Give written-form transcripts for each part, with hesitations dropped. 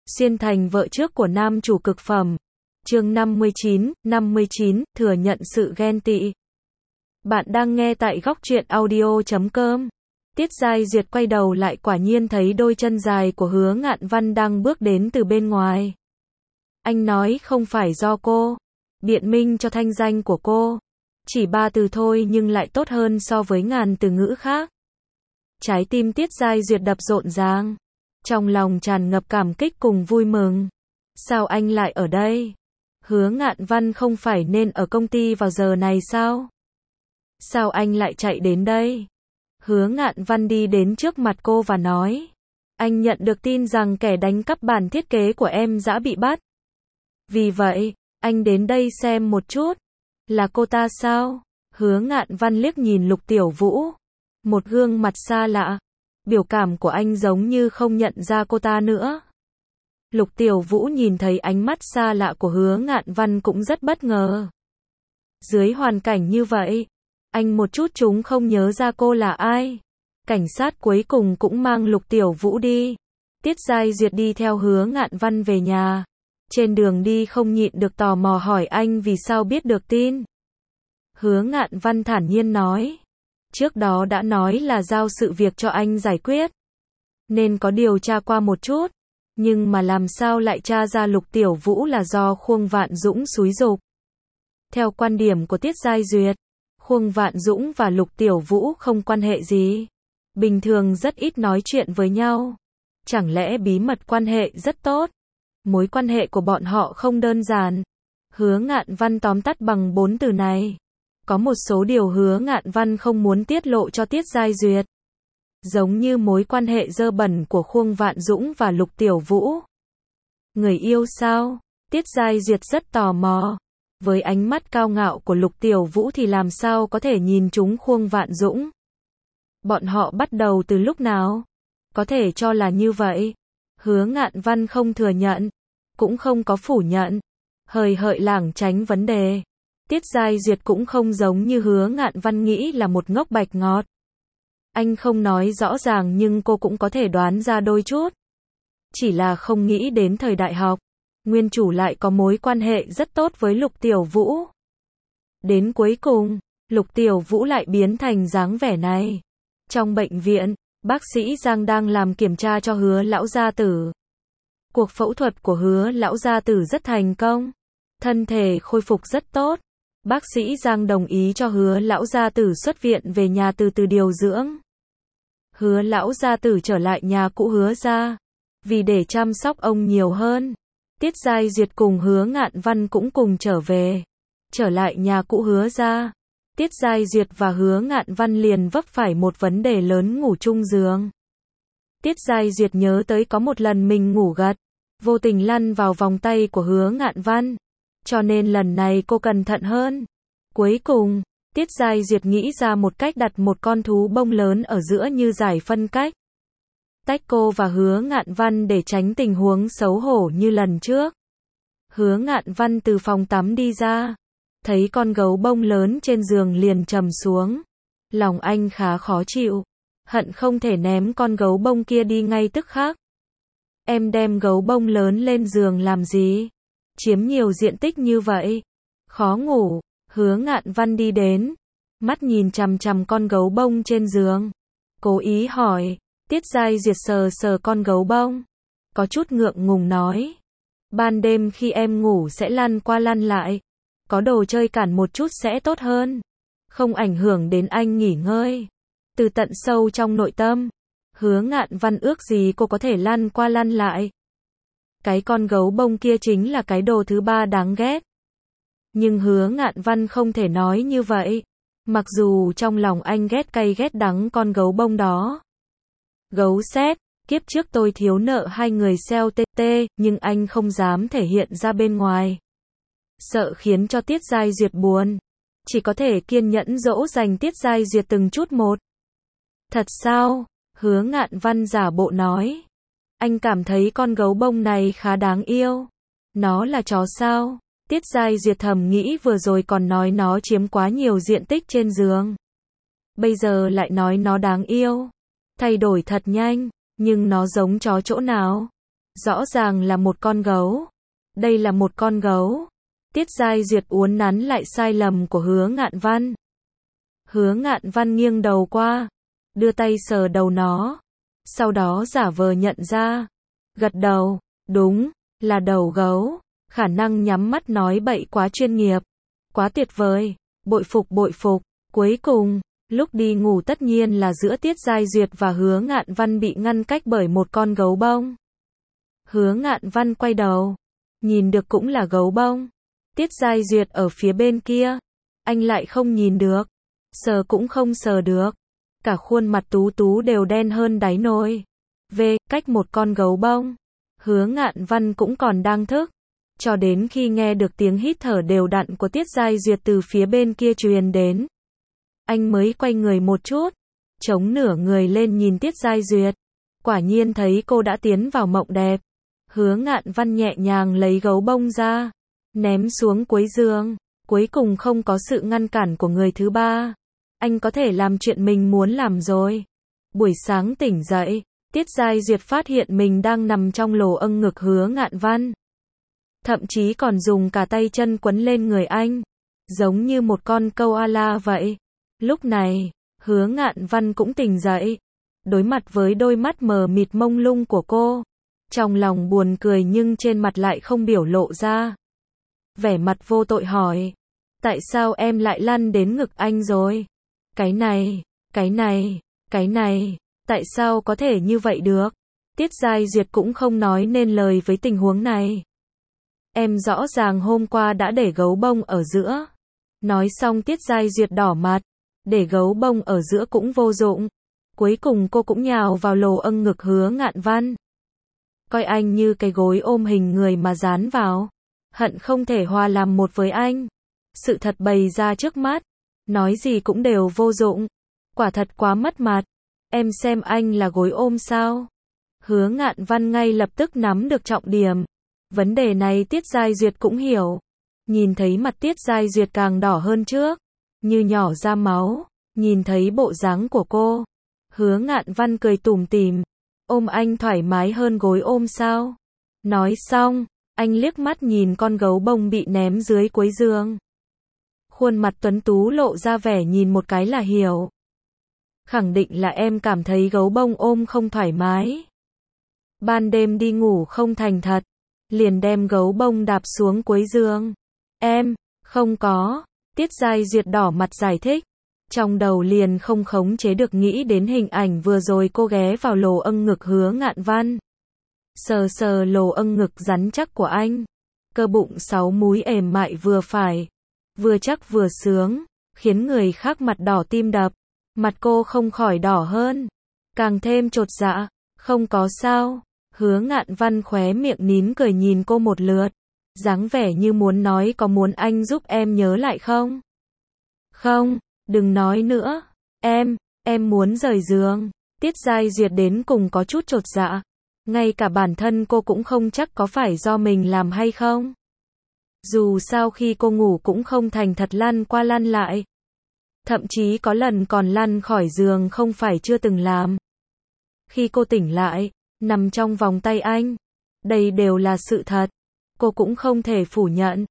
Xuyên thành vợ trước của nam chủ cực phẩm. Chương 59, thừa nhận sự ghen tị. Bạn đang nghe tại góc truyện audio.com. Tiết Giai Duyệt quay đầu lại quả nhiên thấy đôi chân dài của Hứa Ngạn Văn đang bước đến từ bên ngoài. Anh nói không phải do cô. Biện minh cho thanh danh của cô. Chỉ 3 từ thôi nhưng lại tốt hơn so với ngàn từ ngữ khác. Trái tim Tiết Giai Duyệt đập rộn ràng. Trong lòng tràn ngập cảm kích cùng vui mừng. Sao anh lại ở đây? Hứa Ngạn Văn không phải nên ở công ty vào giờ này sao? Sao anh lại chạy đến đây? Hứa Ngạn Văn đi đến trước mặt cô và nói. Anh nhận được tin rằng kẻ đánh cắp bản thiết kế của em đã bị bắt. Vì vậy, anh đến đây xem một chút. Là cô ta sao? Hứa Ngạn Văn liếc nhìn Lục Tiểu Vũ. Một gương mặt xa lạ. Biểu cảm của anh giống như không nhận ra cô ta nữa. Lục Tiểu Vũ nhìn thấy ánh mắt xa lạ của Hứa Ngạn Văn cũng rất bất ngờ. Dưới hoàn cảnh như vậy, anh một chút chúng không nhớ ra cô là ai. Cảnh sát cuối cùng cũng mang Lục Tiểu Vũ đi. Tiết Giai Duyệt đi theo Hứa Ngạn Văn về nhà. Trên đường đi không nhịn được tò mò hỏi anh vì sao biết được tin. Hứa Ngạn Văn thản nhiên nói. Trước đó đã nói là giao sự việc cho anh giải quyết. Nên có điều tra qua một chút. Nhưng mà làm sao lại tra ra Lục Tiểu Vũ là do Khuông Vạn Dũng xúi giục. Theo quan điểm của Tiết Giai Duyệt, Khuông Vạn Dũng và Lục Tiểu Vũ không quan hệ gì. Bình thường rất ít nói chuyện với nhau. Chẳng lẽ bí mật quan hệ rất tốt? Mối quan hệ của bọn họ không đơn giản. Hứa Ngạn Văn tóm tắt bằng 4 từ này. Có một số điều Hứa Ngạn Văn không muốn tiết lộ cho Tiết Giai Duyệt. Giống như mối quan hệ dơ bẩn của Khuông Vạn Dũng và Lục Tiểu Vũ. Người yêu sao? Tiết Giai Duyệt rất tò mò. Với ánh mắt cao ngạo của Lục Tiểu Vũ thì làm sao có thể nhìn trúng Khuông Vạn Dũng? Bọn họ bắt đầu từ lúc nào? Có thể cho là như vậy. Hứa Ngạn Văn không thừa nhận, cũng không có phủ nhận. Hời hợt lảng tránh vấn đề. Tiết Giai Duyệt cũng không giống như Hứa Ngạn Văn nghĩ là một ngốc bạch ngọt. Anh không nói rõ ràng nhưng cô cũng có thể đoán ra đôi chút. Chỉ là không nghĩ đến thời đại học, nguyên chủ lại có mối quan hệ rất tốt với Lục Tiểu Vũ. Đến cuối cùng, Lục Tiểu Vũ lại biến thành dáng vẻ này. Trong bệnh viện, bác sĩ Giang đang làm kiểm tra cho Hứa lão gia tử. Cuộc phẫu thuật của Hứa lão gia tử rất thành công. Thân thể khôi phục rất tốt. Bác sĩ Giang đồng ý cho Hứa lão gia tử xuất viện về nhà từ từ điều dưỡng. Hứa lão gia tử trở lại nhà cũ Hứa gia. Vì để chăm sóc ông nhiều hơn, Tiết Giai Duyệt cùng Hứa Ngạn Văn cũng cùng trở về. Trở lại nhà cũ Hứa gia, Tiết Giai Duyệt và Hứa Ngạn Văn liền vấp phải một vấn đề lớn ngủ chung giường. Tiết Giai Duyệt nhớ tới có một lần mình ngủ gật, vô tình lăn vào vòng tay của Hứa Ngạn Văn. Cho nên lần này cô cẩn thận hơn. Cuối cùng, Tiết Giai Duyệt nghĩ ra một cách đặt một con thú bông lớn ở giữa như giải phân cách. Tách cô và Hứa Ngạn Văn để tránh tình huống xấu hổ như lần trước. Hứa Ngạn Văn từ phòng tắm đi ra. Thấy con gấu bông lớn trên giường liền trầm xuống. Lòng anh khá khó chịu. Hận không thể ném con gấu bông kia đi ngay tức khắc. Em đem gấu bông lớn lên giường làm gì? Chiếm nhiều diện tích như vậy. Khó ngủ. Hứa Ngạn Văn đi đến. Mắt nhìn chằm chằm con gấu bông trên giường. Cố ý hỏi. Tiết Giai Duyệt sờ sờ con gấu bông. Có chút ngượng ngùng nói. Ban đêm khi em ngủ sẽ lăn qua lăn lại. Có đồ chơi cản một chút sẽ tốt hơn. Không ảnh hưởng đến anh nghỉ ngơi. Từ tận sâu trong nội tâm, Hứa Ngạn Văn ước gì cô có thể lăn qua lăn lại. Cái con gấu bông kia chính là cái đồ thứ 3 đáng ghét. Nhưng Hứa Ngạn Văn không thể nói như vậy. Mặc dù trong lòng anh ghét cay ghét đắng con gấu bông đó. Gấu sét, kiếp trước tôi thiếu nợ hai người xeo TT, nhưng anh không dám thể hiện ra bên ngoài. Sợ khiến cho Tiết Giai Duyệt buồn. Chỉ có thể kiên nhẫn dỗ dành Tiết Giai Duyệt từng chút một. Thật sao? Hứa Ngạn Văn giả bộ nói. Anh cảm thấy con gấu bông này khá đáng yêu. Nó là chó sao? Tiết Giai Duyệt thầm nghĩ vừa rồi còn nói nó chiếm quá nhiều diện tích trên giường. Bây giờ lại nói nó đáng yêu. Thay đổi thật nhanh, nhưng nó giống chó chỗ nào? Rõ ràng là một con gấu. Đây là một con gấu. Tiết Giai Duyệt uốn nắn lại sai lầm của Hứa Ngạn Văn. Hứa Ngạn Văn nghiêng đầu qua, đưa tay sờ đầu nó, sau đó giả vờ nhận ra, gật đầu, đúng, là đầu gấu, khả năng nhắm mắt nói bậy quá chuyên nghiệp, quá tuyệt vời, bội phục, cuối cùng, lúc đi ngủ tất nhiên là giữa Tiết Giai Duyệt và Hứa Ngạn Văn bị ngăn cách bởi một con gấu bông. Hứa Ngạn Văn quay đầu, nhìn được cũng là gấu bông, Tiết Giai Duyệt ở phía bên kia, anh lại không nhìn được, sờ cũng không sờ được, cả khuôn mặt tú tú đều đen hơn đáy nồi. Cách một con gấu bông, Hứa Ngạn Văn cũng còn đang thức, cho đến khi nghe được tiếng hít thở đều đặn của Tiết Giai Duyệt từ phía bên kia truyền đến. Anh mới quay người một chút, chống nửa người lên nhìn Tiết Giai Duyệt, quả nhiên thấy cô đã tiến vào mộng đẹp. Hứa Ngạn Văn nhẹ nhàng lấy gấu bông ra, ném xuống cuối giường, cuối cùng không có sự ngăn cản của người thứ ba. Anh có thể làm chuyện mình muốn làm rồi. Buổi sáng tỉnh dậy, Tiết Giai Duyệt phát hiện mình đang nằm trong lồ âng ngực Hứa Ngạn Văn. Thậm chí còn dùng cả tay chân quấn lên người anh, giống như một con koala vậy. Lúc này, Hứa Ngạn Văn cũng tỉnh dậy, đối mặt với đôi mắt mờ mịt mông lung của cô. Trong lòng buồn cười nhưng trên mặt lại không biểu lộ ra. Vẻ mặt vô tội hỏi, tại sao em lại lăn đến ngực anh rồi? Cái này, tại sao có thể như vậy được? Tiết Giai Duyệt cũng không nói nên lời với tình huống này. Em rõ ràng hôm qua đã để gấu bông ở giữa. Nói xong Tiết Giai Duyệt đỏ mặt, để gấu bông ở giữa cũng vô dụng. Cuối cùng cô cũng nhào vào lồ âng ngực Hứa Ngạn Văn. Coi anh như cái gối ôm hình người mà dán vào. Hận không thể hòa làm một với anh. Sự thật bày ra trước mắt, nói gì cũng đều vô dụng. Quả thật quá mất mặt. Em xem anh là gối ôm sao? Hứa Ngạn Văn ngay lập tức nắm được trọng điểm. Vấn đề này Tiết Giai Duyệt cũng hiểu. Nhìn thấy mặt Tiết Giai Duyệt càng đỏ hơn trước, như nhỏ ra máu. Nhìn thấy bộ dáng của cô, Hứa Ngạn Văn cười tủm tỉm. Ôm anh thoải mái hơn gối ôm sao? Nói xong, anh liếc mắt nhìn con gấu bông bị ném dưới cuối giường. Khuôn mặt tuấn tú lộ ra vẻ nhìn một cái là hiểu. Khẳng định là em cảm thấy gấu bông ôm không thoải mái. Ban đêm đi ngủ không thành thật, liền đem gấu bông đạp xuống cuối giường. Em, không có. Tiết Giai Duyệt đỏ mặt giải thích. Trong đầu liền không khống chế được nghĩ đến hình ảnh vừa rồi cô ghé vào lồ âng ngực Hứa Ngạn Văn. Sờ sờ lồ âng ngực rắn chắc của anh. Cơ bụng 6 múi ềm mại vừa phải. Vừa chắc vừa sướng. Khiến người khác mặt đỏ tim đập. Mặt cô không khỏi đỏ hơn. Càng thêm chột dạ. Không có sao. Hứa Ngạn Văn khóe miệng nín cười nhìn cô một lượt. Dáng vẻ như muốn nói có muốn anh giúp em nhớ lại không? Không, đừng nói nữa. Em muốn rời giường. Tiết Giai Duyệt đến cùng có chút chột dạ. Ngay cả bản thân cô cũng không chắc có phải do mình làm hay không. Dù sao khi cô ngủ cũng không thành thật lăn qua lăn lại. Thậm chí có lần còn lăn khỏi giường không phải chưa từng làm. Khi cô tỉnh lại, nằm trong vòng tay anh. Đây đều là sự thật. Cô cũng không thể phủ nhận.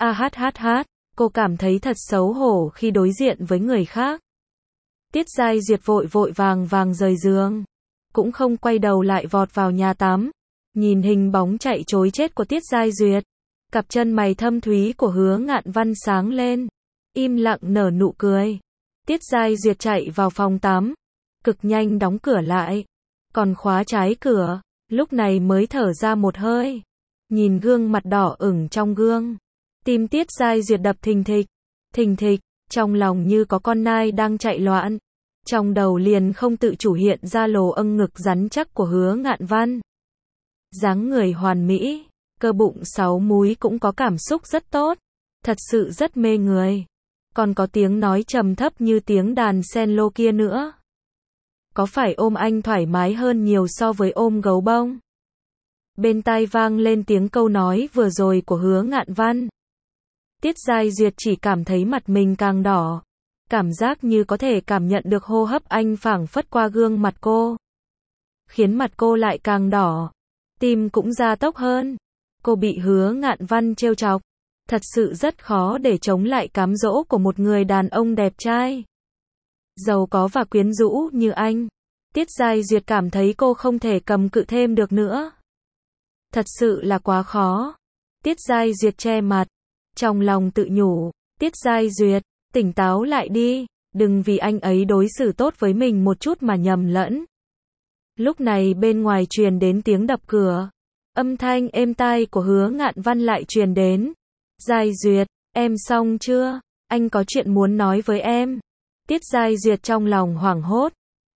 Cô cảm thấy thật xấu hổ khi đối diện với người khác. Tiết Giai Duyệt vội vàng rời giường. Cũng không quay đầu lại vọt vào nhà tắm. Nhìn hình bóng chạy trối chết của Tiết Giai Duyệt. Cặp chân mày thâm thúy của Hứa Ngạn Văn sáng lên. Im lặng nở nụ cười. Tiết Giai Duyệt chạy vào phòng tắm. Cực nhanh đóng cửa lại. Còn khóa trái cửa. Lúc này mới thở ra một hơi. Nhìn gương mặt đỏ ửng trong gương. Tim Tiết Giai Duyệt đập thình thịch, trong lòng như có con nai đang chạy loạn. Trong đầu liền không tự chủ hiện ra lồ âng ngực rắn chắc của Hứa Ngạn Văn. Dáng người hoàn mỹ, cơ bụng 6 múi cũng có cảm xúc rất tốt, thật sự rất mê người. Còn có tiếng nói trầm thấp như tiếng đàn cello kia nữa. Có phải ôm anh thoải mái hơn nhiều so với ôm gấu bông? Bên tai vang lên tiếng câu nói vừa rồi của Hứa Ngạn Văn. Tiết Giai Duyệt chỉ cảm thấy mặt mình càng đỏ. Cảm giác như có thể cảm nhận được hô hấp anh phảng phất qua gương mặt cô. Khiến mặt cô lại càng đỏ. tim cũng gia tốc hơn. Cô bị Hứa Ngạn Văn trêu chọc. Thật sự rất khó để chống lại cám dỗ của một người đàn ông đẹp trai, giàu có và quyến rũ như anh. Tiết Giai Duyệt cảm thấy cô không thể cầm cự thêm được nữa. Thật sự là quá khó. Tiết Giai Duyệt che mặt, trong lòng tự nhủ, Tiết Giai Duyệt, tỉnh táo lại đi, đừng vì anh ấy đối xử tốt với mình một chút mà nhầm lẫn. Lúc này bên ngoài truyền đến tiếng đập cửa. Âm thanh êm tai của Hứa Ngạn Văn lại truyền đến. Giai Duyệt, em xong chưa? Anh có chuyện muốn nói với em. Tiết Giai Duyệt trong lòng hoảng hốt.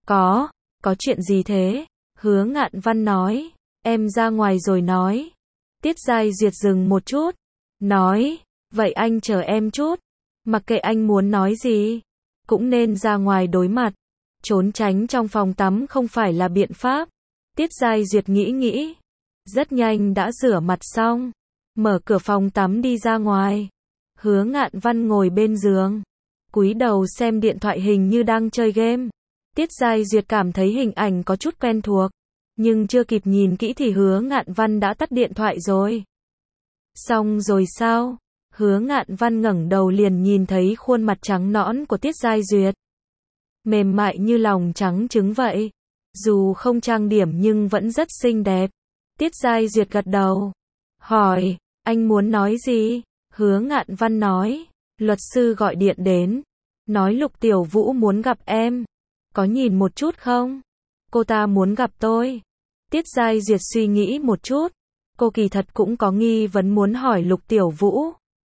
Có chuyện gì thế? Hứa Ngạn Văn nói. Em ra ngoài rồi nói. Tiết Giai Duyệt dừng một chút. Nói, vậy anh chờ em chút. Mặc kệ anh muốn nói gì, cũng nên ra ngoài đối mặt. Trốn tránh trong phòng tắm không phải là biện pháp. Tiết Giai Duyệt nghĩ. Rất nhanh đã rửa mặt xong. Mở cửa phòng tắm đi ra ngoài. Hứa Ngạn Văn ngồi bên giường, cúi đầu xem điện thoại hình như đang chơi game. Tiết Giai Duyệt cảm thấy hình ảnh có chút quen thuộc, nhưng chưa kịp nhìn kỹ thì Hứa Ngạn Văn đã tắt điện thoại rồi. Xong rồi sao? Hứa Ngạn Văn ngẩng đầu liền nhìn thấy khuôn mặt trắng nõn của Tiết Giai Duyệt. Mềm mại như lòng trắng trứng vậy. Dù không trang điểm nhưng vẫn rất xinh đẹp. Tiết Giai Duyệt gật đầu. Hỏi, anh muốn nói gì? Hứa Ngạn Văn nói, luật sư gọi điện đến. Nói Lục Tiểu Vũ muốn gặp em. Có nhìn một chút không? Cô ta muốn gặp tôi. Tiết Giai Duyệt suy nghĩ một chút. Cô kỳ thật cũng có nghi vấn muốn hỏi Lục Tiểu Vũ.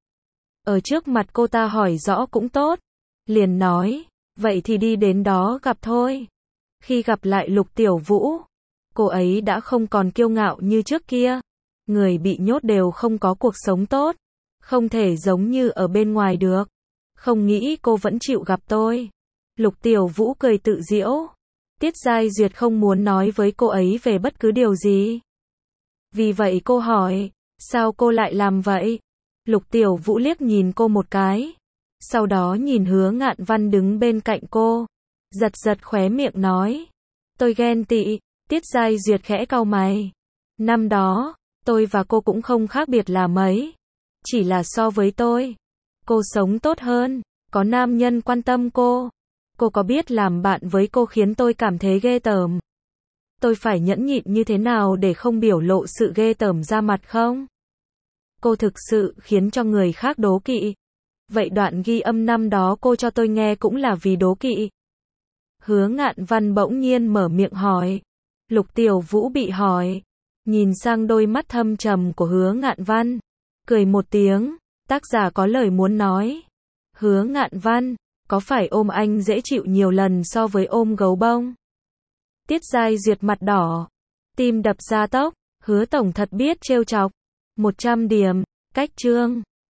Ở trước mặt cô ta hỏi rõ cũng tốt. Liền nói, vậy thì đi đến đó gặp thôi. Khi gặp lại Lục Tiểu Vũ, cô ấy đã không còn kiêu ngạo như trước kia. Người bị nhốt đều không có cuộc sống tốt, không thể giống như ở bên ngoài được. Không nghĩ cô vẫn chịu gặp tôi. Lục Tiểu Vũ cười tự giễu. Tiết Giai Duyệt không muốn nói với cô ấy về bất cứ điều gì. Vì vậy cô hỏi, sao cô lại làm vậy? Lục Tiểu Vũ liếc nhìn cô một cái. Sau đó nhìn Hứa Ngạn Văn đứng bên cạnh cô. Giật khóe miệng nói. Tôi ghen tị. Tiết Giai Duyệt khẽ cau mày. Năm đó, tôi và cô cũng không khác biệt là mấy. Chỉ là so với tôi, cô sống tốt hơn, có nam nhân quan tâm cô. Cô có biết làm bạn với cô khiến tôi cảm thấy ghê tởm. Tôi phải nhẫn nhịn như thế nào để không biểu lộ sự ghê tởm ra mặt không? Cô thực sự khiến cho người khác đố kỵ. Vậy đoạn ghi âm năm đó cô cho tôi nghe cũng là vì đố kỵ. Hứa Ngạn Văn bỗng nhiên mở miệng hỏi. Lục Tiểu Vũ bị hỏi, nhìn sang đôi mắt thâm trầm của Hứa Ngạn Văn, cười một tiếng, tác giả có lời muốn nói. Hứa Ngạn Văn, có phải ôm anh dễ chịu nhiều lần so với ôm gấu bông? Tiết Giai Duyệt mặt đỏ, tim đập gia tốc. Hứa tổng thật biết trêu chọc. 100 điểm, cách chương.